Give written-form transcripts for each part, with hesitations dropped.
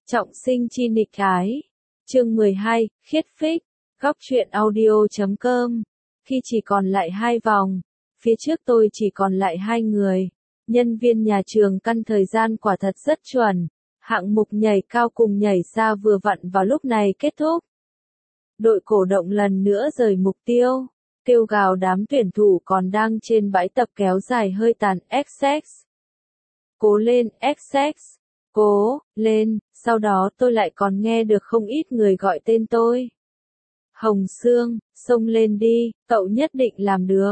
Trọng sinh chi nghịch ái. Chương 12, khiết phích. Góc truyện audio.com. Khi chỉ còn lại 2 vòng, phía trước tôi chỉ còn lại 2 người. Nhân viên nhà trường căn thời gian quả thật rất chuẩn. Hạng mục nhảy cao cùng nhảy xa vừa vặn vào lúc này kết thúc. Đội cổ động lần nữa rời mục tiêu, kêu gào đám tuyển thủ còn đang trên bãi tập kéo dài hơi tàn XX. Cố lên XX, cố lên, sau đó tôi lại còn nghe được không ít người gọi tên tôi. Hồng Sương, xông lên đi, cậu nhất định làm được.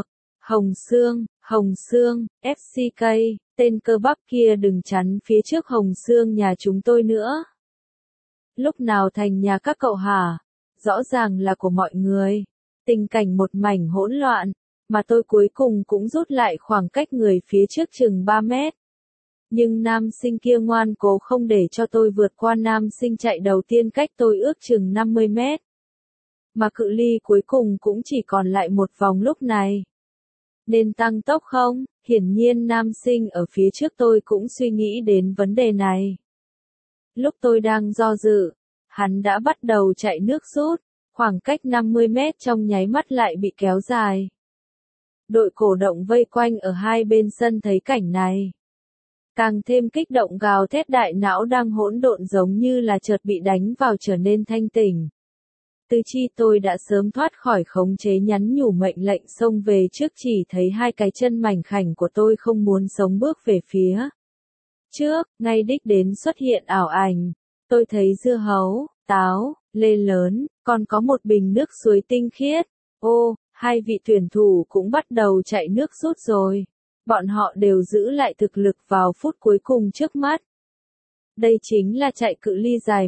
Hồng Sương, FCK, tên cơ bắp kia đừng chắn phía trước Hồng Sương nhà chúng tôi nữa. Lúc nào thành nhà các cậu hả? Rõ ràng là của mọi người. Tình cảnh một mảnh hỗn loạn, mà tôi cuối cùng cũng rút lại khoảng cách người phía trước chừng 3 mét. Nhưng nam sinh kia ngoan cố không để cho tôi vượt qua nam sinh chạy đầu tiên cách tôi ước chừng 50 mét. Mà cự ly cuối cùng cũng chỉ còn lại một vòng lúc này. Nên tăng tốc không? Hiển nhiên nam sinh ở phía trước tôi cũng suy nghĩ đến vấn đề này. Lúc tôi đang do dự, hắn đã bắt đầu chạy nước rút, khoảng cách 50 mét trong nháy mắt lại bị kéo dài. Đội cổ động vây quanh ở hai bên sân thấy cảnh này, càng thêm kích động gào thét, đại não đang hỗn độn giống như là chợt bị đánh vào trở nên thanh tỉnh. Tứ chi tôi đã sớm thoát khỏi khống chế, nhắn nhủ mệnh lệnh xông về trước, chỉ thấy hai cái chân mảnh khảnh của tôi không muốn sống bước về phía trước, ngay đích đến xuất hiện ảo ảnh. Tôi thấy dưa hấu, táo, lê lớn, còn có một bình nước suối tinh khiết. Ô, hai vị tuyển thủ cũng bắt đầu chạy nước rút rồi. Bọn họ đều giữ lại thực lực vào phút cuối cùng trước mắt. Đây chính là chạy cự ly dài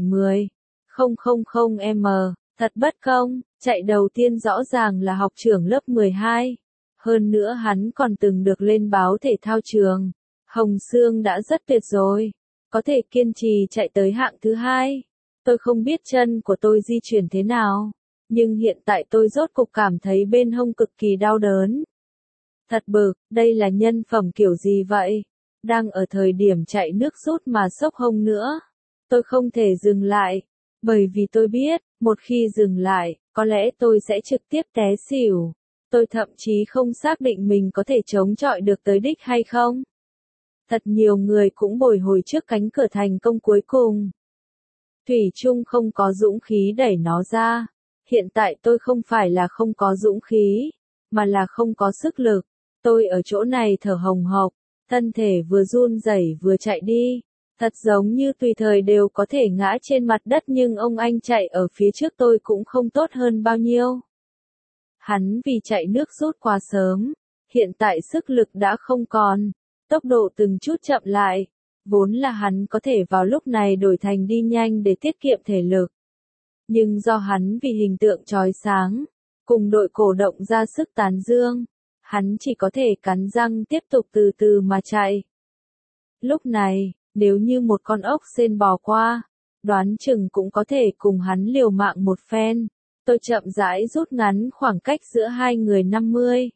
10,000m, thật bất công, chạy đầu tiên rõ ràng là học trưởng lớp 12. Hơn nữa hắn còn từng được lên báo thể thao trường. Hồng Sương đã rất tuyệt rồi, có thể kiên trì chạy tới hạng thứ 2. Tôi không biết chân của tôi di chuyển thế nào, nhưng hiện tại tôi rốt cục cảm thấy bên hông cực kỳ đau đớn. Thật bực, đây là nhân phẩm kiểu gì vậy? Đang ở thời điểm chạy nước rút mà xốc hông nữa. Tôi không thể dừng lại, bởi vì tôi biết, một khi dừng lại, có lẽ tôi sẽ trực tiếp té xỉu. Tôi thậm chí không xác định mình có thể chống chọi được tới đích hay không. Thật nhiều người cũng bồi hồi trước cánh cửa thành công cuối cùng. Thủy chung không có dũng khí đẩy nó ra. Hiện tại tôi không phải là không có dũng khí, mà là không có sức lực. Tôi ở chỗ này thở hồng hộc, thân thể vừa run rẩy vừa chạy đi. Thật giống như tùy thời đều có thể ngã trên mặt đất, nhưng ông anh chạy ở phía trước tôi cũng không tốt hơn bao nhiêu. Hắn vì chạy nước rút quá sớm, hiện tại sức lực đã không còn, tốc độ từng chút chậm lại. Vốn là hắn có thể vào lúc này đổi thành đi nhanh để tiết kiệm thể lực. Nhưng do hắn vì hình tượng chói sáng, cùng đội cổ động ra sức tán dương, hắn chỉ có thể cắn răng tiếp tục từ từ mà chạy. Lúc này, nếu như một con ốc sên bò qua, đoán chừng cũng có thể cùng hắn liều mạng một phen. Tôi chậm rãi rút ngắn khoảng cách giữa hai người 50,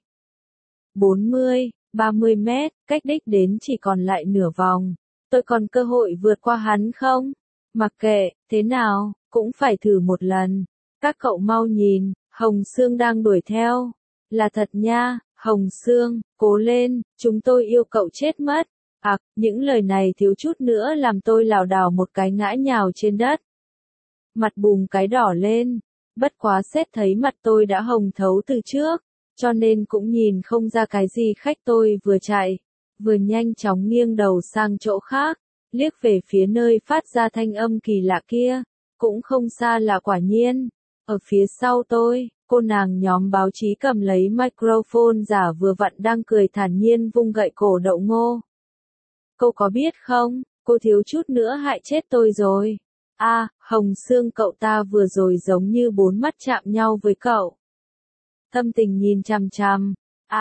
40, 30 mét, cách đích đến chỉ còn lại nửa vòng. Tôi còn cơ hội vượt qua hắn không? Mặc kệ, thế nào, cũng phải thử một lần. Các cậu mau nhìn, Hồng Sương đang đuổi theo. Là thật nha, Hồng Sương, cố lên, chúng tôi yêu cậu chết mất. Những lời này thiếu chút nữa làm tôi lảo đảo một cái ngã nhào trên đất. Mặt bùng cái đỏ lên, bất quá xét thấy mặt tôi đã hồng thấu từ trước, cho nên cũng nhìn không ra cái gì khách. Tôi vừa chạy, vừa nhanh chóng nghiêng đầu sang chỗ khác, liếc về phía nơi phát ra thanh âm kỳ lạ kia, cũng không xa là quả nhiên. Ở phía sau tôi, cô nàng nhóm báo chí cầm lấy microphone giả vừa vặn đang cười thản nhiên vung gậy cổ đậu ngô. Cô có biết không, cô thiếu chút nữa hại chết tôi rồi. Hồng Sương, cậu ta vừa rồi giống như 4 mắt chạm nhau với cậu. Thâm Tình nhìn chằm chằm.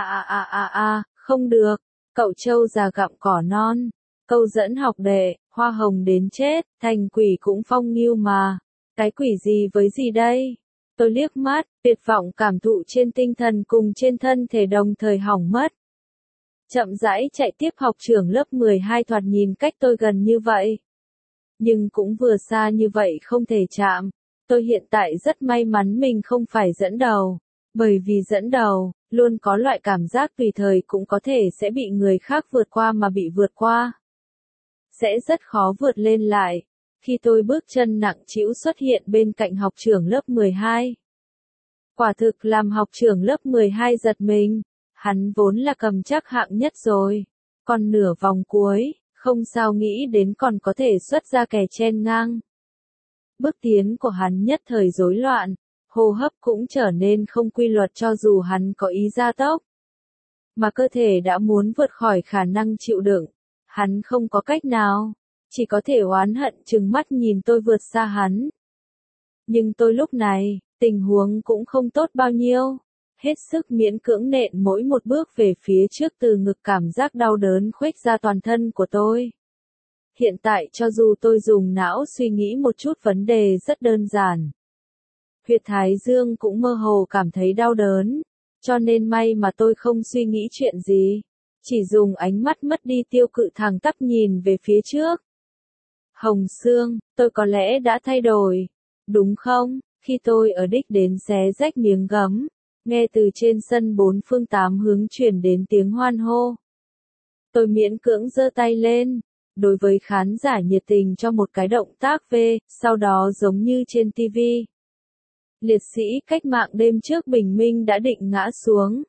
Không được, cậu trâu già gặm cỏ non. Câu dẫn học đệ, hoa hồng đến chết, thành quỷ cũng phong nghiêu mà. Cái quỷ gì với gì đây? Tôi liếc mắt, tuyệt vọng cảm thụ trên tinh thần cùng trên thân thể đồng thời hỏng mất. Chậm rãi chạy tiếp, học trưởng lớp 12 thoạt nhìn cách tôi gần như vậy. nhưng cũng vừa xa như vậy không thể chạm. Tôi hiện tại rất may mắn mình không phải dẫn đầu, bởi vì dẫn đầu, luôn có loại cảm giác tùy thời cũng có thể sẽ bị người khác vượt qua mà bị vượt qua. Sẽ rất khó vượt lên lại. Khi tôi bước chân nặng trĩu xuất hiện bên cạnh học trưởng lớp 12. Quả thực làm học trưởng lớp 12 giật mình, hắn vốn là cầm chắc hạng nhất rồi. Còn nửa vòng cuối, không sao nghĩ đến còn có thể xuất ra kẻ chen ngang. Bước tiến của hắn nhất thời rối loạn, hô hấp cũng trở nên không quy luật cho dù hắn có ý gia tốc. Mà cơ thể đã muốn vượt khỏi khả năng chịu đựng, hắn không có cách nào, chỉ có thể oán hận trừng mắt nhìn tôi vượt xa hắn. Nhưng tôi lúc này, tình huống cũng không tốt bao nhiêu, hết sức miễn cưỡng nện mỗi một bước về phía trước từ ngực cảm giác đau đớn khuếch ra toàn thân của tôi. Hiện tại cho dù tôi dùng não suy nghĩ một chút vấn đề rất đơn giản. Huyệt thái dương cũng mơ hồ cảm thấy đau đớn, cho nên may mà tôi không suy nghĩ chuyện gì, chỉ dùng ánh mắt mất đi tiêu cự thẳng tắp nhìn về phía trước. Hồng Sương, tôi có lẽ đã thay đổi, đúng không? Khi tôi ở đích đến xé rách miếng gấm, nghe từ trên sân bốn phương tám hướng truyền đến tiếng hoan hô. Tôi miễn cưỡng giơ tay lên, đối với khán giả nhiệt tình cho một cái động tác V, sau đó giống như trên TV. Liệt sĩ cách mạng đêm trước bình minh đã định ngã xuống.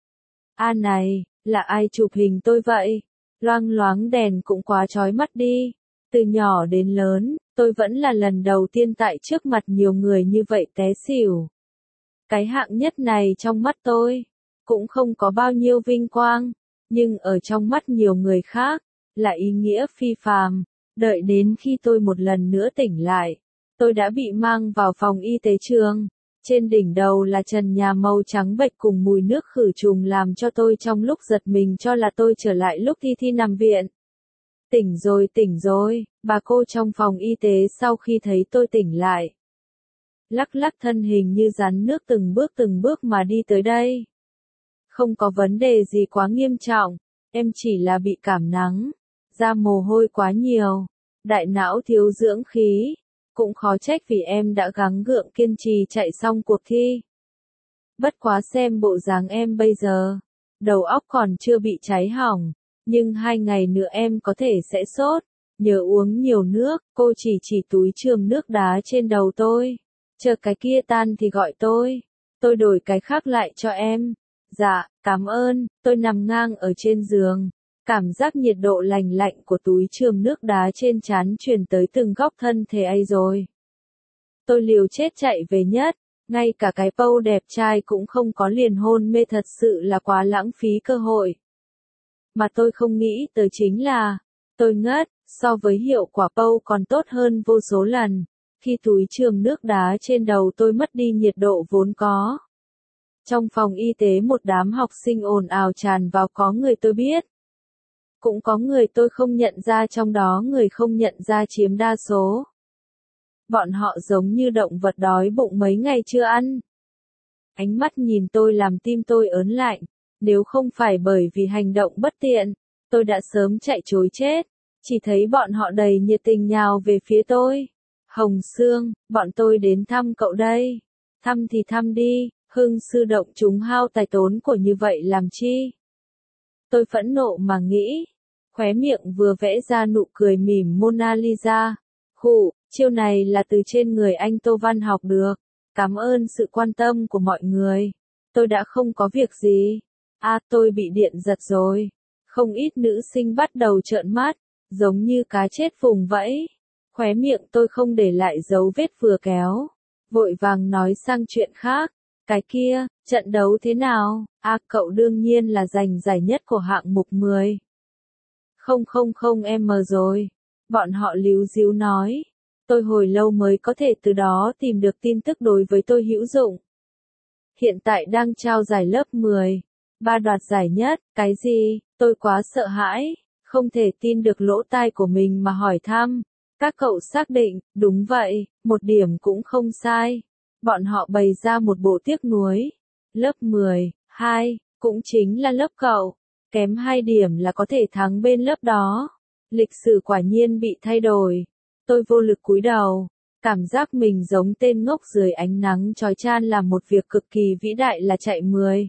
A này, là ai chụp hình tôi vậy? Loang loáng đèn cũng quá chói mắt đi. Từ nhỏ đến lớn, tôi vẫn là lần đầu tiên tại trước mặt nhiều người như vậy té xỉu. Cái hạng nhất này trong mắt tôi, cũng không có bao nhiêu vinh quang, nhưng ở trong mắt nhiều người khác, là ý nghĩa phi phàm. Đợi đến khi tôi một lần nữa tỉnh lại, tôi đã bị mang vào phòng y tế trường. Trên đỉnh đầu là trần nhà màu trắng bệch cùng mùi nước khử trùng làm cho tôi trong lúc giật mình cho là tôi trở lại lúc Thi nằm viện. Tỉnh rồi, bà cô trong phòng y tế sau khi thấy tôi tỉnh lại. Lắc lắc thân hình như rắn nước từng bước mà đi tới đây. Không có vấn đề gì quá nghiêm trọng, em chỉ là bị cảm nắng, ra mồ hôi quá nhiều, đại não thiếu dưỡng khí. Cũng khó trách vì em đã gắng gượng kiên trì chạy xong cuộc thi. Bất quá xem bộ dáng em bây giờ, đầu óc còn chưa bị cháy hỏng, nhưng 2 ngày nữa em có thể sẽ sốt, nhớ uống nhiều nước. Cô chỉ túi chườm nước đá trên đầu tôi, chờ cái kia tan thì gọi tôi đổi cái khác lại cho em. Dạ, cảm ơn. Tôi nằm ngang ở trên giường. Cảm giác nhiệt độ lành lạnh của túi chườm nước đá trên trán truyền tới từng góc thân thể ấy rồi. Tôi liều chết chạy về nhất, ngay cả cái Pâu đẹp trai cũng không có liền hôn mê thật sự là quá lãng phí cơ hội. Mà tôi không nghĩ tới chính là, tôi ngất, so với hiệu quả Pâu còn tốt hơn vô số lần, khi túi chườm nước đá trên đầu tôi mất đi nhiệt độ vốn có. Trong phòng y tế một đám học sinh ồn ào tràn vào, có người tôi biết. Cũng có người tôi không nhận ra, trong đó người không nhận ra chiếm đa số. Bọn họ giống như động vật đói bụng mấy ngày chưa ăn. Ánh mắt nhìn tôi làm tim tôi ớn lạnh, nếu không phải bởi vì hành động bất tiện, tôi đã sớm chạy trối chết. Chỉ thấy bọn họ đầy nhiệt tình nhào về phía tôi. Hồng Sương, bọn tôi đến thăm cậu đây. Thăm thì thăm đi, Hưng sư động chúng hao tài tốn của như vậy làm chi? Tôi phẫn nộ mà nghĩ. Khóe miệng vừa vẽ ra nụ cười mỉm Mona Lisa. Khụ, chiêu này là từ trên người anh Tô Văn học được. Cảm ơn sự quan tâm của mọi người. Tôi đã không có việc gì. Tôi bị điện giật rồi. Không ít nữ sinh bắt đầu trợn mắt, giống như cá chết vùng vẫy. Khóe miệng tôi không để lại dấu vết vừa kéo. Vội vàng nói sang chuyện khác. Cái kia, trận đấu thế nào? Cậu đương nhiên là giành giải nhất của hạng mục 10. Không em mờ rồi. Bọn họ líu díu nói. Tôi hồi lâu mới có thể từ đó tìm được tin tức đối với tôi hữu dụng. Hiện tại đang trao giải lớp 10. 3 đoạt giải nhất, cái gì? Tôi quá sợ hãi, không thể tin được lỗ tai của mình mà hỏi thăm. Các cậu xác định, đúng vậy, một điểm cũng không sai. Bọn họ bày ra một bộ tiếc nuối. Lớp 10, 2, cũng chính là lớp cậu. Kém 2 điểm là có thể thắng bên lớp đó. Lịch sử quả nhiên bị thay đổi. Tôi vô lực cúi đầu. Cảm giác mình giống tên ngốc dưới ánh nắng chói chang là một việc cực kỳ vĩ đại là chạy 10.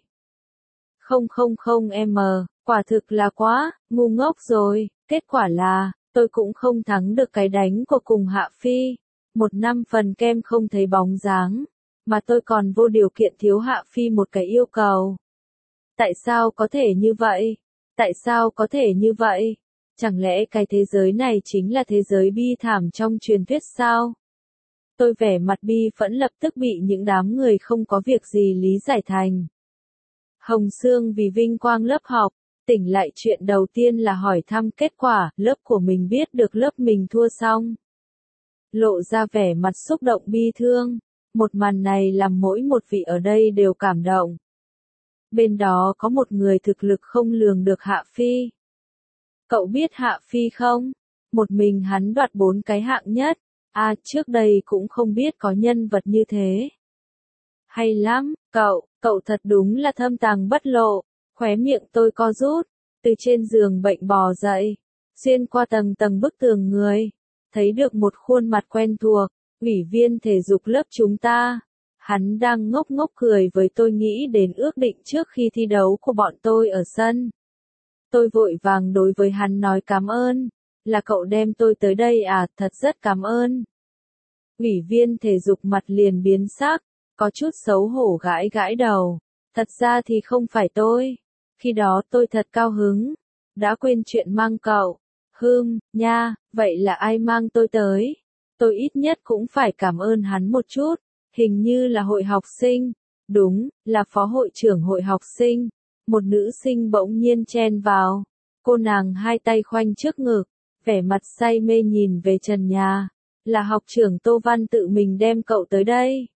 000m, quả thực là quá, ngu ngốc rồi, kết quả là, tôi cũng không thắng được cái đánh của cùng Hạ Phi. 1 năm phần kem không thấy bóng dáng, mà tôi còn vô điều kiện thiếu Hạ Phi một cái yêu cầu. Tại sao có thể như vậy? Tại sao có thể như vậy? Chẳng lẽ cái thế giới này chính là thế giới bi thảm trong truyền thuyết sao? Tôi vẻ mặt bi phẫn lập tức bị những đám người không có việc gì lý giải thành. Hồng Sương vì vinh quang lớp học, tỉnh lại chuyện đầu tiên là hỏi thăm kết quả lớp của mình biết được lớp mình thua xong. Lộ ra vẻ mặt xúc động bi thương. Một màn này làm mỗi một vị ở đây đều cảm động. Bên đó có một người thực lực không lường được Hạ Phi. Cậu biết Hạ Phi không? Một mình hắn đoạt 4 cái hạng nhất. Trước đây cũng không biết có nhân vật như thế. Hay lắm, cậu thật đúng là thâm tàng bất lộ. Khóe miệng tôi co rút, từ trên giường bệnh bò dậy, xuyên qua tầng tầng bức tường người, thấy được một khuôn mặt quen thuộc, ủy viên thể dục lớp chúng ta. Hắn đang ngốc ngốc cười với tôi nghĩ đến ước định trước khi thi đấu của bọn tôi ở sân. Tôi vội vàng đối với hắn nói cảm ơn, là cậu đem tôi tới đây à, thật rất cảm ơn. Ủy viên thể dục mặt liền biến sắc, có chút xấu hổ gãi gãi đầu. Thật ra thì không phải tôi. Khi đó tôi thật cao hứng. Đã quên chuyện mang cậu. Nha, vậy là ai mang tôi tới? Tôi ít nhất cũng phải cảm ơn hắn một chút. Hình như là hội học sinh. Đúng, là phó hội trưởng hội học sinh. Một nữ sinh bỗng nhiên chen vào. Cô nàng hai tay khoanh trước ngực, vẻ mặt say mê nhìn về trần nhà. Là học trưởng Tô Văn tự mình đem cậu tới đây.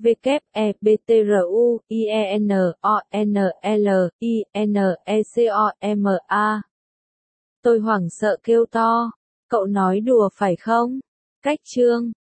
WEBTRUINONLINECOMA. Tôi hoảng sợ kêu to. Cậu nói đùa phải không? Cách chương